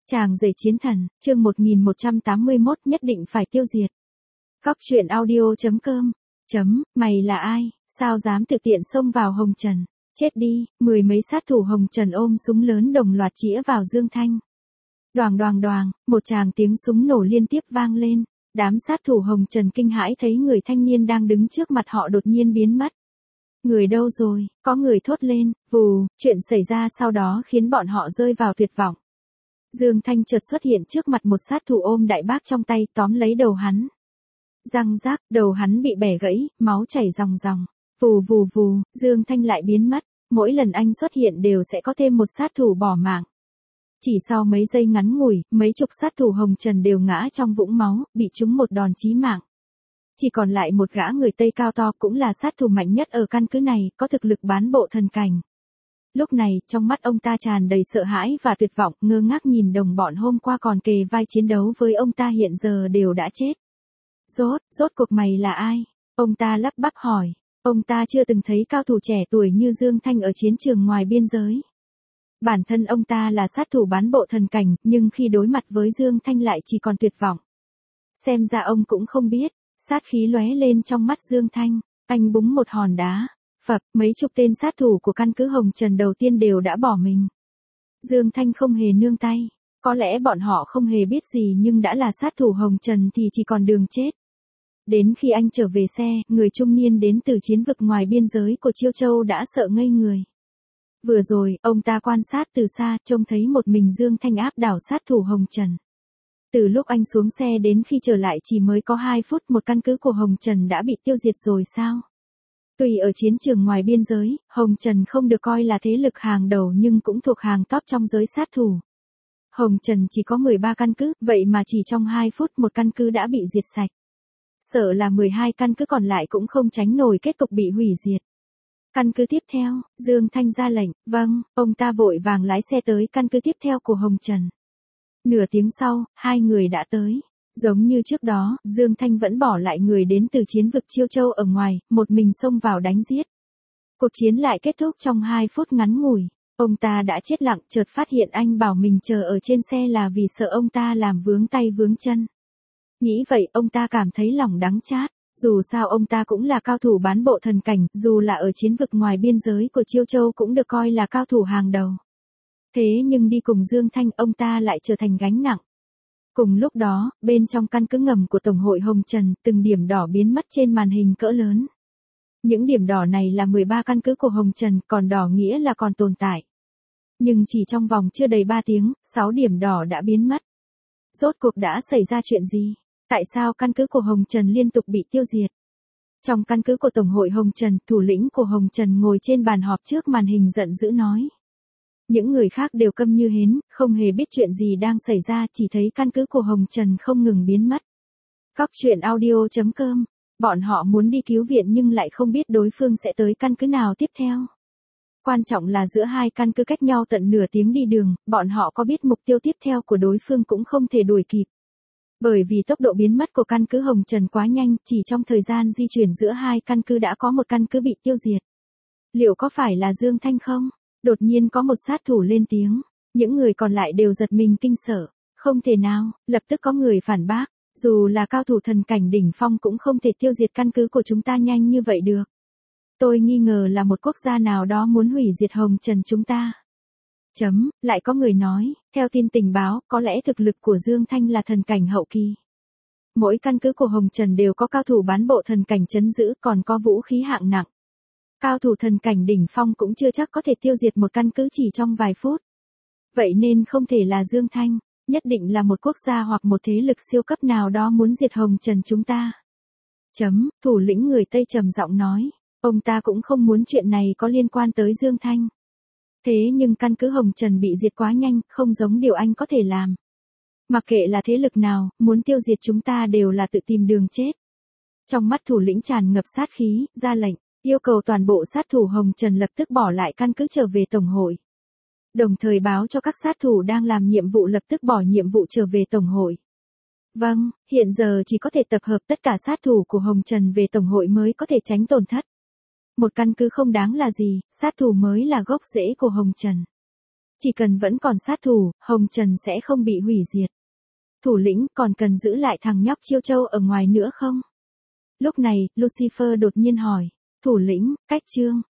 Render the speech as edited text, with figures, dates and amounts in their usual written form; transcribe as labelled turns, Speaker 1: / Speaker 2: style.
Speaker 1: Chàng rể chiến thần, chương 1181 nhất định phải tiêu diệt. Góc truyện audio.com. Mày là ai, sao dám thực tiện xông vào Hồng Trần, chết đi, mười mấy sát thủ Hồng Trần ôm súng lớn đồng loạt chĩa vào Dương Thanh. Đoàng đoàng đoàng, một tràng tiếng súng nổ liên tiếp vang lên, đám sát thủ Hồng Trần kinh hãi thấy người thanh niên đang đứng trước mặt họ đột nhiên biến mất. Người đâu rồi, có người thốt lên, vù, chuyện xảy ra sau đó khiến bọn họ rơi vào tuyệt vọng. Dương Thanh chợt xuất hiện trước mặt một sát thủ ôm đại bác trong tay tóm lấy đầu hắn. Răng rác, đầu hắn bị bẻ gãy, máu chảy ròng ròng. Vù vù vù, Dương Thanh lại biến mất, mỗi lần anh xuất hiện đều sẽ có thêm một sát thủ bỏ mạng. Chỉ sau mấy giây ngắn ngủi, mấy chục sát thủ Hồng Trần đều ngã trong vũng máu, bị trúng một đòn chí mạng. Chỉ còn lại một gã người Tây cao to cũng là sát thủ mạnh nhất ở căn cứ này, có thực lực bán bộ thần cảnh. Lúc này, trong mắt ông ta tràn đầy sợ hãi và tuyệt vọng, ngơ ngác nhìn đồng bọn hôm qua còn kề vai chiến đấu với ông ta hiện giờ đều đã chết. Rốt cuộc mày là ai? Ông ta lắp bắp hỏi. Ông ta chưa từng thấy cao thủ trẻ tuổi như Dương Thanh ở chiến trường ngoài biên giới. Bản thân ông ta là sát thủ bán bộ thần cảnh, nhưng khi đối mặt với Dương Thanh lại chỉ còn tuyệt vọng. Xem ra ông cũng không biết, sát khí lóe lên trong mắt Dương Thanh, anh búng một hòn đá. Phập, mấy chục tên sát thủ của căn cứ Hồng Trần đầu tiên đều đã bỏ mình. Dương Thanh không hề nương tay, có lẽ bọn họ không hề biết gì nhưng đã là sát thủ Hồng Trần thì chỉ còn đường chết. Đến khi anh trở về xe, người trung niên đến từ chiến vực ngoài biên giới của Chiêu Châu đã sợ ngây người. Vừa rồi, ông ta quan sát từ xa, trông thấy một mình Dương Thanh áp đảo sát thủ Hồng Trần. Từ lúc anh xuống xe đến khi trở lại chỉ mới có 2 phút, một căn cứ của Hồng Trần đã bị tiêu diệt rồi sao? Tuy ở chiến trường ngoài biên giới, Hồng Trần không được coi là thế lực hàng đầu nhưng cũng thuộc hàng top trong giới sát thủ. Hồng Trần chỉ có 13 căn cứ, vậy mà chỉ trong 2 phút một căn cứ đã bị diệt sạch. Sợ là 12 căn cứ còn lại cũng không tránh nổi kết cục bị hủy diệt. Căn cứ tiếp theo, Dương Thanh ra lệnh, vâng, ông ta vội vàng lái xe tới căn cứ tiếp theo của Hồng Trần. Nửa tiếng sau, 2 người đã tới. Giống như trước đó, Dương Thanh vẫn bỏ lại người đến từ chiến vực Chiêu Châu ở ngoài, một mình xông vào đánh giết. Cuộc chiến lại kết thúc trong 2 phút ngắn ngủi. Ông ta đã chết lặng, chợt phát hiện anh bảo mình chờ ở trên xe là vì sợ ông ta làm vướng tay vướng chân. Nghĩ vậy, ông ta cảm thấy lòng đắng chát. Dù sao ông ta cũng là cao thủ bán bộ thần cảnh, dù là ở chiến vực ngoài biên giới của Chiêu Châu cũng được coi là cao thủ hàng đầu. Thế nhưng đi cùng Dương Thanh, ông ta lại trở thành gánh nặng. Cùng lúc đó, bên trong căn cứ ngầm của Tổng hội Hồng Trần, từng điểm đỏ biến mất trên màn hình cỡ lớn. Những điểm đỏ này là 13 căn cứ của Hồng Trần, còn đỏ nghĩa là còn tồn tại. Nhưng chỉ trong vòng chưa đầy 3 tiếng, 6 điểm đỏ đã biến mất. Rốt cuộc đã xảy ra chuyện gì? Tại sao căn cứ của Hồng Trần liên tục bị tiêu diệt? Trong căn cứ của Tổng hội Hồng Trần, thủ lĩnh của Hồng Trần ngồi trên bàn họp trước màn hình giận dữ nói. Những người khác đều câm như hến, không hề biết chuyện gì đang xảy ra, chỉ thấy căn cứ của Hồng Trần không ngừng biến mất. Góc truyện audio.com. Bọn họ muốn đi cứu viện nhưng lại không biết đối phương sẽ tới căn cứ nào tiếp theo. Quan trọng là giữa hai căn cứ cách nhau tận nửa tiếng đi đường, bọn họ có biết mục tiêu tiếp theo của đối phương cũng không thể đuổi kịp. Bởi vì tốc độ biến mất của căn cứ Hồng Trần quá nhanh, chỉ trong thời gian di chuyển giữa hai căn cứ đã có một căn cứ bị tiêu diệt. Liệu có phải là Dương Thanh không? Đột nhiên có một sát thủ lên tiếng, những người còn lại đều giật mình kinh sợ, không thể nào, lập tức có người phản bác, dù là cao thủ thần cảnh đỉnh phong cũng không thể tiêu diệt căn cứ của chúng ta nhanh như vậy được. Tôi nghi ngờ là một quốc gia nào đó muốn hủy diệt Hồng Trần chúng ta. Lại có người nói, theo tin tình báo, có lẽ thực lực của Dương Thanh là thần cảnh hậu kỳ. Mỗi căn cứ của Hồng Trần đều có cao thủ bán bộ thần cảnh trấn giữ, còn có vũ khí hạng nặng. Cao thủ thần cảnh đỉnh phong cũng chưa chắc có thể tiêu diệt một căn cứ chỉ trong vài phút. Vậy nên không thể là Dương Thanh, nhất định là một quốc gia hoặc một thế lực siêu cấp nào đó muốn diệt Hồng Trần chúng ta. Thủ lĩnh người Tây trầm giọng nói, ông ta cũng không muốn chuyện này có liên quan tới Dương Thanh. Thế nhưng căn cứ Hồng Trần bị diệt quá nhanh, không giống điều anh có thể làm. Mặc kệ là thế lực nào, muốn tiêu diệt chúng ta đều là tự tìm đường chết. Trong mắt thủ lĩnh tràn ngập sát khí, ra lệnh, yêu cầu toàn bộ sát thủ Hồng Trần lập tức bỏ lại căn cứ trở về Tổng hội. Đồng thời báo cho các sát thủ đang làm nhiệm vụ lập tức bỏ nhiệm vụ trở về Tổng hội. Vâng, hiện giờ chỉ có thể tập hợp tất cả sát thủ của Hồng Trần về Tổng hội mới có thể tránh tổn thất. Một căn cứ không đáng là gì, sát thủ mới là gốc rễ của Hồng Trần. Chỉ cần vẫn còn sát thủ, Hồng Trần sẽ không bị hủy diệt. Thủ lĩnh còn cần giữ lại thằng nhóc Chiêu Châu ở ngoài nữa không? Lúc này, Lucifer đột nhiên hỏi. Thủ lĩnh, cách Trương